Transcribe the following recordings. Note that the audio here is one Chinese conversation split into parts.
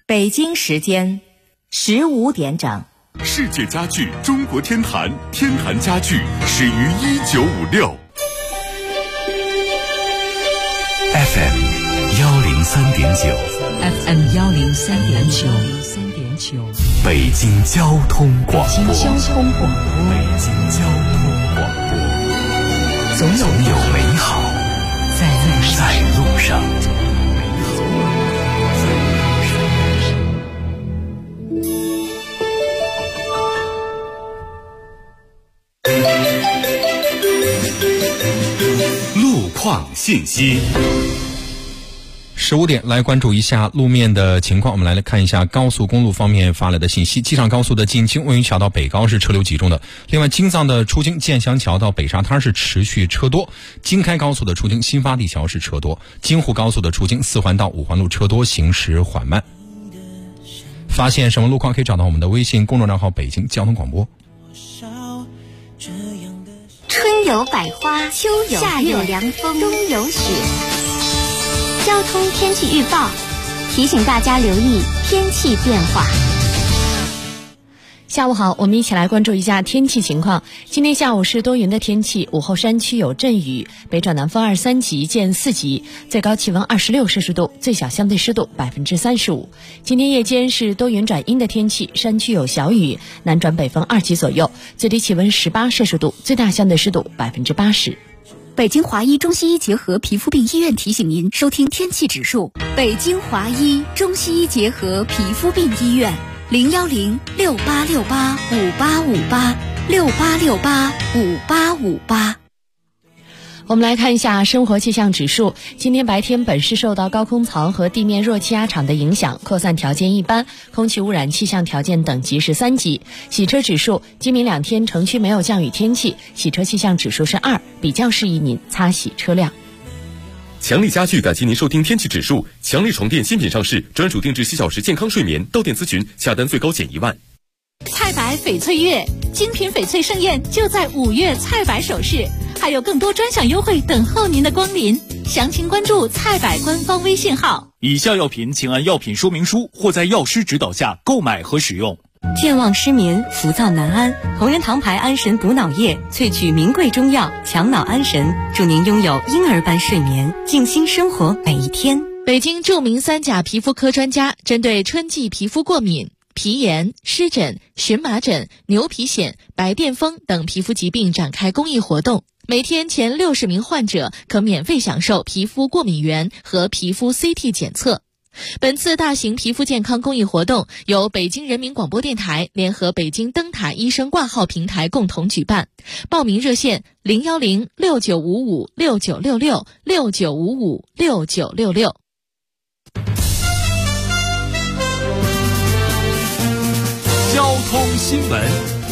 北京时间15点整。 世界家具中国天坛，天坛家具始于1956。FM 103.9 FM 103.9， 北京交通广播。总有美好在路上。路况信息。 15点来关注一下路面的情况，我们来看一下高速公路方面发来的信息。机场高速的进京温榆桥到北高是车流集中的，另外京藏的出京建祥桥到北沙滩是持续车多，京开高速的出京新发地桥是车多，京沪高速的出京4环到5环路车多，行驶缓慢。发现什么路况可以找到我们的微信公众账号北京交通广播。 春有百花，秋有夏有凉风，冬有雪。交通天气预报提醒大家留意天气变化。 下午好，我们一起来关注一下天气情况。今天下午是多云的天气，午后山区有阵雨，北转南风2、3级见4级，最高气温26摄氏度，最小相对湿度35%。今天夜间是多云转阴的天气，山区有小雨，南转北风2级左右，最低气温18摄氏度，最大相对湿度80%。 北京华医中西医结合皮肤病医院提醒您收听天气指数。北京华医中西医结合皮肤病医院，010-6868-5858，6868-5858。 我们来看一下生活气象指数。今天白天本市受到高空槽和地面弱气压场的影响，扩散条件一般，空气污染气象条件等级是3级。洗车指数，今明2天城区没有降雨天气，洗车气象指数是2，比较适宜您擦洗车辆。 强力家具感谢您收听天气指数。强力床垫新品上市，专属定制7小时健康睡眠，到店咨询，下单最高减1万。 菜百翡翠月，精品翡翠盛宴就在5月菜百首饰，还有更多专享优惠等候您的光临。详情关注菜百官方微信号。 以下药品请按药品说明书或在药师指导下购买和使用。 健忘失眠、浮躁难安，同仁堂牌安神补脑液萃取名贵中药，强脑安神，祝您拥有婴儿般睡眠，静心生活每一天。 北京著名3甲皮肤科专家针对春季皮肤过敏、皮炎、湿疹、荨麻疹、牛皮癣、白癜风等皮肤疾病展开公益活动，每天前60名患者可免费享受皮肤过敏原和皮肤 CT 检测。本次大型皮肤健康公益活动由北京人民广播电台联合北京灯塔医生挂号平台共同举办，报名热线010-6955-6966，6955-6966。 交通新闻。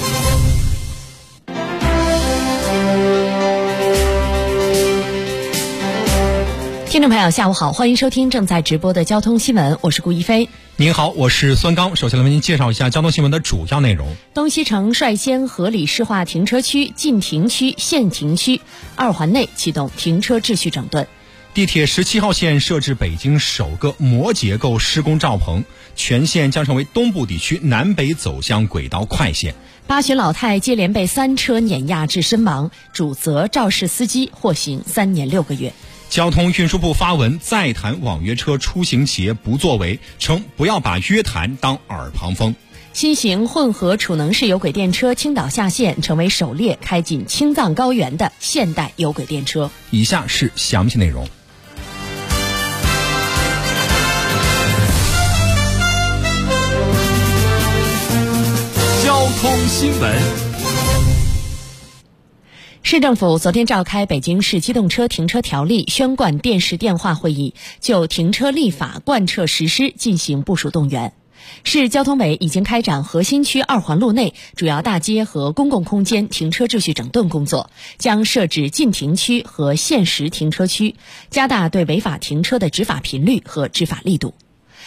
听众朋友下午好，欢迎收听正在直播的交通新闻，我是顾一飞。 您好，我是孙刚。首先来为您介绍一下交通新闻的主要内容。 东西城率先合理示化停车区、禁停区、限停区，2环内启动停车秩序整顿。 地铁17号线设置北京首个模结构施工罩棚，全线将成为东部地区南北走向轨道快线。 8旬老太接连被3车碾压致身亡，主责肇事司机获刑3年6个月。 交通运输部发文再谈网约车出行企业不作为，称不要把约谈当耳旁风。 新型混合储能式有轨电车青岛下线，成为首列开进青藏高原的现代有轨电车。 以下是详细内容。 交通新闻。 市政府昨天召开北京市机动车停车条例宣贯电视电话会议，就停车立法贯彻实施进行部署动员。市交通委已经开展核心区2环路内主要大街和公共空间停车秩序整顿工作，将设置禁停区和限时停车区，加大对违法停车的执法频率和执法力度。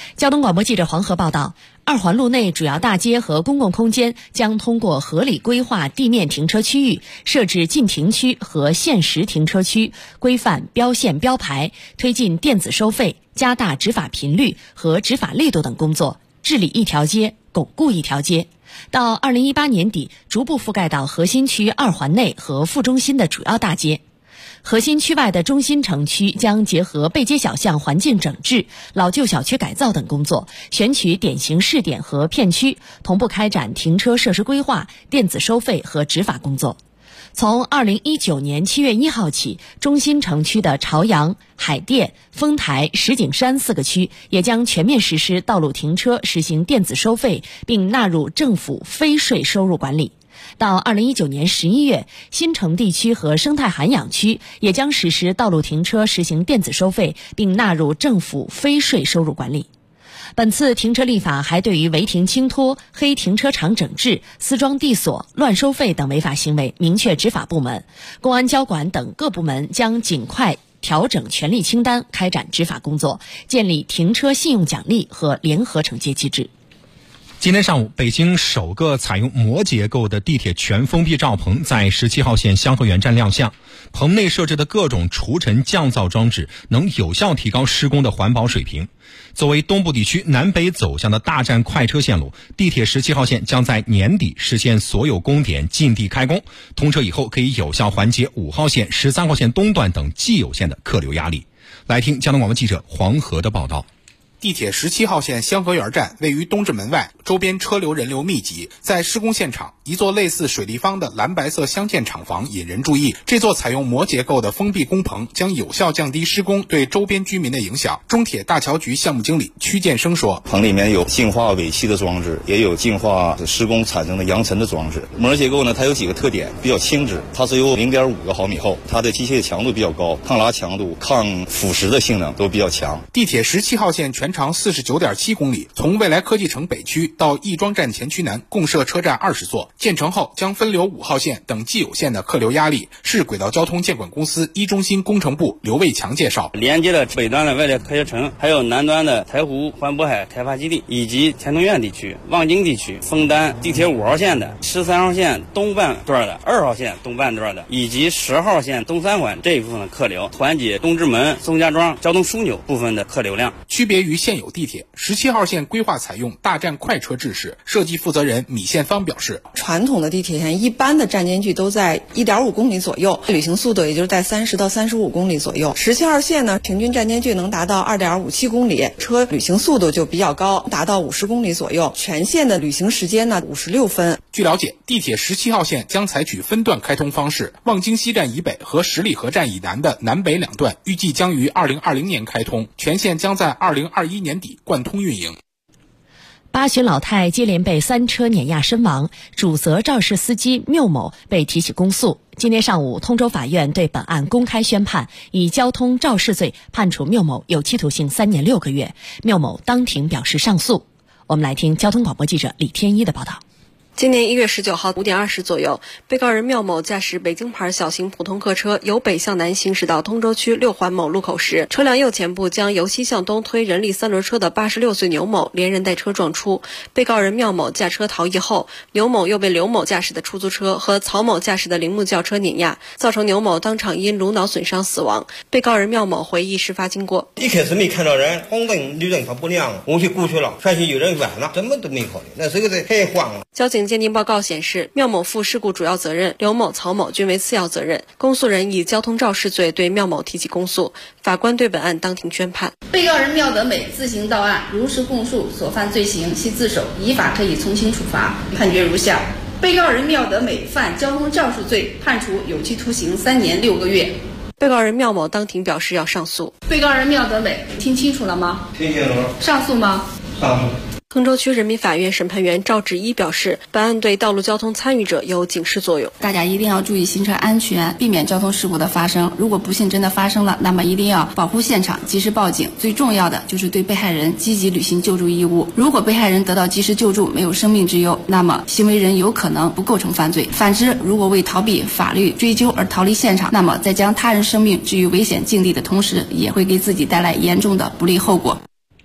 交通广播记者黄河报道，二环路内主要大街和公共空间将通过合理规划地面停车区域，设置禁停区和限时停车区，规范标线标牌，推进电子收费，加大执法频率和执法力度等工作，治理一条街，巩固一条街。到2018年底，逐步覆盖到核心区二环内和副中心的主要大街。核心区外的中心城区将结合背街小巷环境整治、老旧小区改造等工作，选取典型试点和片区，同步开展停车设施规划、电子收费和执法工作。从2019年7月1号起，中心城区的朝阳、海淀、丰台、石景山4个区也将全面实施道路停车实行电子收费，并纳入政府非税收入管理。到2019年11月，新城地区和生态涵养区也将实施道路停车实行电子收费，并纳入政府非税收入管理。本次停车立法还对于违停轻拖、黑停车场整治、私装地锁、乱收费等违法行为明确执法部门，公安交管等各部门将尽快调整权力清单，开展执法工作，建立停车信用奖励和联合惩戒机制。 今天上午，北京首个采用膜结构的地铁全封闭罩棚在17号线香河园站亮相。棚内设置的各种除尘降噪装置能有效提高施工的环保水平。作为东部地区南北走向的大站快车线路，地铁17号线将在年底实现所有供点进地开工。通车以后，可以有效缓解5号线、13号线东段等既有线的客流压力。来听交通广播记者黄河的报道。 地铁17号线香河园站位于东直门外，周边车流人流密集。在施工现场，一座类似水立方的蓝白色镶嵌厂房引人注意。这座采用膜结构的封闭工棚将有效降低施工对周边居民的影响。中铁大桥局项目经理屈建生说， 棚里面有净化尾气的装置，也有净化施工产生的扬尘的装置。膜结构呢，它有几个特点，比较轻质，它是有 0.5 个毫米厚，它的机械强度比较高，抗拉强度、抗腐蚀的性能都比较强。 地铁17号线全长49.7公里，从未来科技城北区到亦庄站前区南共设车站20座，建成后将分流5号线等既有线的客流压力。市轨道交通建管公司一中心工程部刘卫强介绍， 连接了北端的外来科学城，还有南端的台湖环渤海开发基地，以及天通苑地区、望京地区，分担地铁5号线的、13号线东半段的、2号线东半段的，以及10号线东3环这一部分的客流，缓解东直门、宋家庄交通枢纽部分的客流量。 区别于现有地铁，17号线规划采用大站快车制式。设计负责人米宪芳表示， 传统的地铁线一般的站间距都在1.5公里左右，旅行速度也就是在30到35公里左右。17号线呢，平均站间距能达到2.57公里，车旅行速度就比较高，达到50公里左右。全线的旅行时间呢56分。 据了解，地铁17号线将采取分段开通方式，望京西站以北和十里河站以南的南北两段预计将于2020年开通，全线将在2021年底贯通运营。 八旬老太接连被3车碾压身亡，主责肇事司机缪某被提起公诉。今天上午，通州法院对本案公开宣判，以交通肇事罪判处缪某有期徒刑3年6个月。缪某当庭表示上诉。我们来听交通广播记者李天一的报道。 今年1月19号5点20左右，被告人缪某驾驶北京牌小型普通客车由北向南行驶到通州区6环某路口时，车辆右前部将由西向东推人力3轮车的86岁牛某连人带车撞出。被告人缪某驾车逃逸后，牛某又被刘某驾驶的出租车和曹某驾驶的铃木轿车碾压，造成牛某当场因颅脑损伤死亡。被告人缪某回忆事发经过： 一开始没看到人，红灯绿灯它不亮，我就过去了，发现有人剜了，怎么都没考虑，那时候太慌了。 交警鉴定报告显示，缪某负事故主要责任，刘某、曹某均为次要责任。公诉人以交通肇事罪对缪某提起公诉。法官对本案当庭宣判。 被告人缪德美自行到案，如实供述所犯罪行，系自首，依法可以从轻处罚。判决如下：被告人缪德美犯交通肇事罪，判处有期徒刑3年6个月。 被告人缪某当庭表示要上诉。 被告人缪德美，听清楚了吗？ 听清楚了。 上诉吗？ 上诉。 通州区人民法院审判员赵志一表示，本案对道路交通参与者有警示作用。 大家一定要注意行车安全，避免交通事故的发生。如果不幸真的发生了，那么一定要保护现场，及时报警。最重要的就是对被害人积极履行救助义务。如果被害人得到及时救助，没有生命之忧，那么行为人有可能不构成犯罪。反之，如果为逃避法律追究而逃离现场，那么在将他人生命置于危险境地的同时，也会给自己带来严重的不利后果。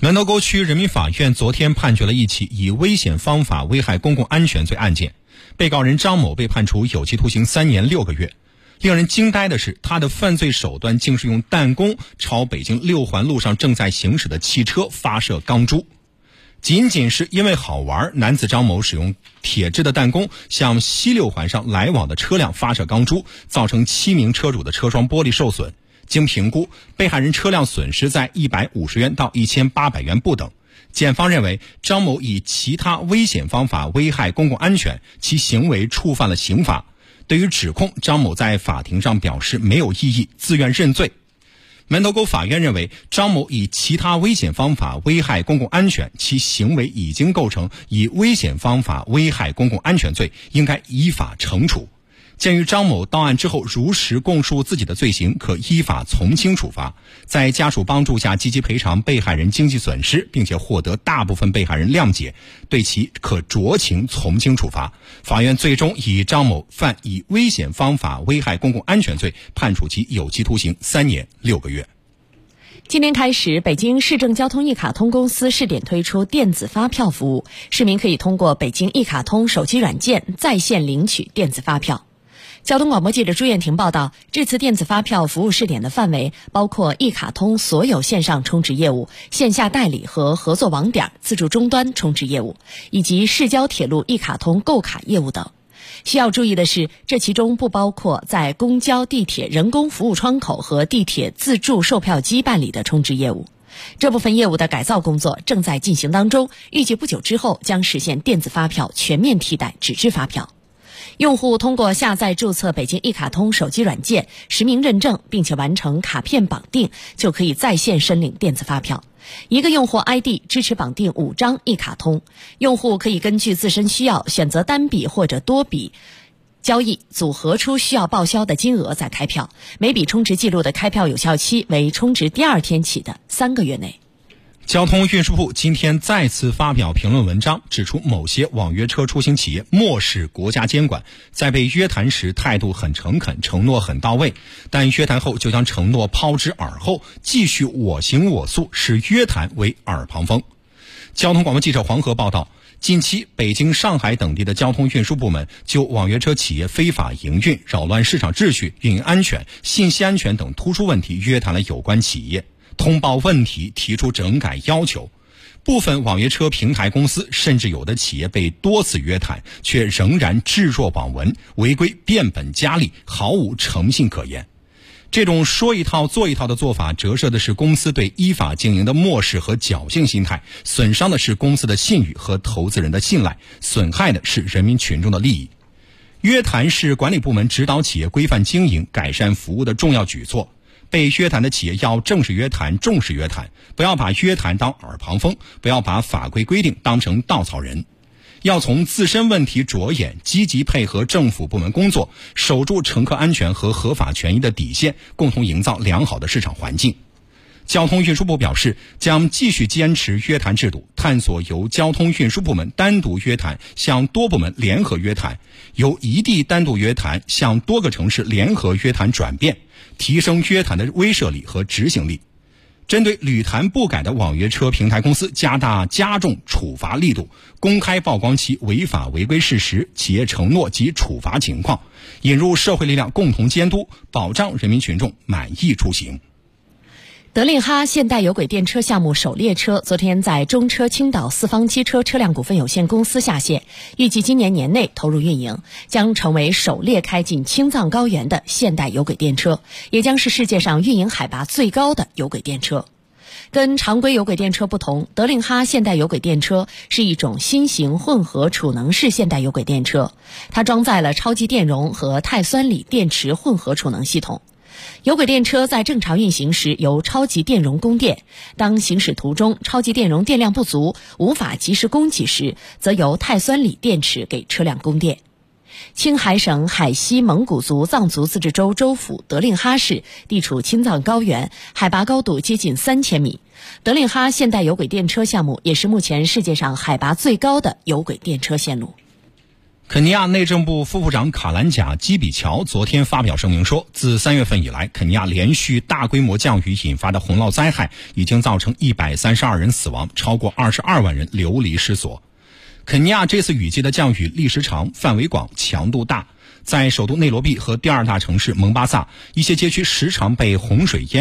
门头沟区人民法院昨天判决了一起以危险方法危害公共安全罪案件，被告人张某被判处有期徒刑3年6个月。令人惊呆的是，他的犯罪手段竟是用弹弓朝北京6环路上正在行驶的汽车发射钢珠。仅仅是因为好玩，男子张某使用铁制的弹弓向西6环上来往的车辆发射钢珠，造成7名车主的车窗玻璃受损。经评估，被害人车辆损失在150元到1800元不等。检方认为，张某以其他危险方法危害公共安全，其行为触犯了刑法。对于指控，张某在法庭上表示没有异议，自愿认罪。门头沟法院认为，张某以其他危险方法危害公共安全，其行为已经构成以危险方法危害公共安全罪，应该依法惩处。鉴于张某到案之后如实供述自己的罪行，可依法从轻处罚，在家属帮助下积极赔偿被害人经济损失，并且获得大部分被害人谅解，对其可酌情从轻处罚。法院最终以张某犯以危险方法危害公共安全罪，判处其有期徒刑3年6个月。 今天开始，北京市政交通一卡通公司试点推出电子发票服务，市民可以通过北京一卡通手机软件在线领取电子发票。交通广播记者朱艳婷报道，这次电子发票服务试点的范围包括一卡通所有线上充值业务、线下代理和合作网点、自助终端充值业务，以及市交铁路一卡通购卡业务等。需要注意的是，这其中不包括在公交、地铁人工服务窗口和地铁自助售票机办理的充值业务。这部分业务的改造工作正在进行当中，预计不久之后将实现电子发票全面替代纸质发票。用户通过下载注册北京一卡通手机软件，实名认证，并且完成卡片绑定，就可以在线申领电子发票。一个用户 ID 支持绑定5张一卡通，用户可以根据自身需要选择单笔或者多笔交易，组合出需要报销的金额再开票。每笔充值记录的开票有效期为充值第2天起的3个月内。 交通运输部今天再次发表评论文章，指出某些网约车出行企业漠视国家监管，在被约谈时态度很诚恳，承诺很到位，但约谈后就将承诺抛之耳后，继续我行我素，视约谈为耳旁风。交通广播记者黄河报道，近期北京、上海等地的交通运输部门就网约车企业非法营运、扰乱市场秩序、运营安全、信息安全等突出问题约谈了有关企业，通报问题，提出整改要求。部分网约车平台公司甚至有的企业被多次约谈，却仍然置若罔闻，违规变本加厉，毫无诚信可言。这种说一套做一套的做法，折射的是公司对依法经营的漠视和侥幸心态，损伤的是公司的信誉和投资人的信赖，损害的是人民群众的利益。约谈是管理部门指导企业规范经营、改善服务的重要举措。被约谈的企业要正视约谈，重视约谈，不要把约谈当耳旁风，不要把法规规定当成稻草人，要从自身问题着眼，积极配合政府部门工作，守住乘客安全和合法权益的底线，共同营造良好的市场环境。交通运输部表示，将继续坚持约谈制度，探索由交通运输部门单独约谈向多部门联合约谈，由一地单独约谈向多个城市联合约谈转变，提升约谈的威慑力和执行力。针对屡谈不改的网约车平台公司，加重处罚力度，公开曝光其违法违规事实、企业承诺及处罚情况，引入社会力量共同监督，保障人民群众满意出行。 德令哈现代有轨电车项目首列车昨天在中车青岛四方机车车辆股份有限公司下线，预计今年年内投入运营，将成为首列开进青藏高原的现代有轨电车，也将是世界上运营海拔最高的有轨电车。跟常规有轨电车不同，德令哈现代有轨电车是一种新型混合储能式现代有轨电车，它装载了超级电容和碳酸锂电池混合储能系统。有轨电车在正常运行时由超级电容供电，当行驶途中超级电容电量不足，无法及时供给时，则由碳酸锂电池给车辆供电。青海省海西蒙古族藏族自治州州府德令哈市地处青藏高原，海拔高度接近3000米。德令哈现代有轨电车项目也是目前世界上海拔最高的有轨电车线路。 肯尼亚内政部副部长卡兰贾基比乔昨天发表声明说，自3月份以来，肯尼亚连续大规模降雨引发的洪涝灾害已经造成132人死亡，超过22万人流离失所。肯尼亚这次雨季的降雨历时长、范围广、强度大，在首都内罗毕和第二大城市蒙巴萨，一些街区时常被洪水淹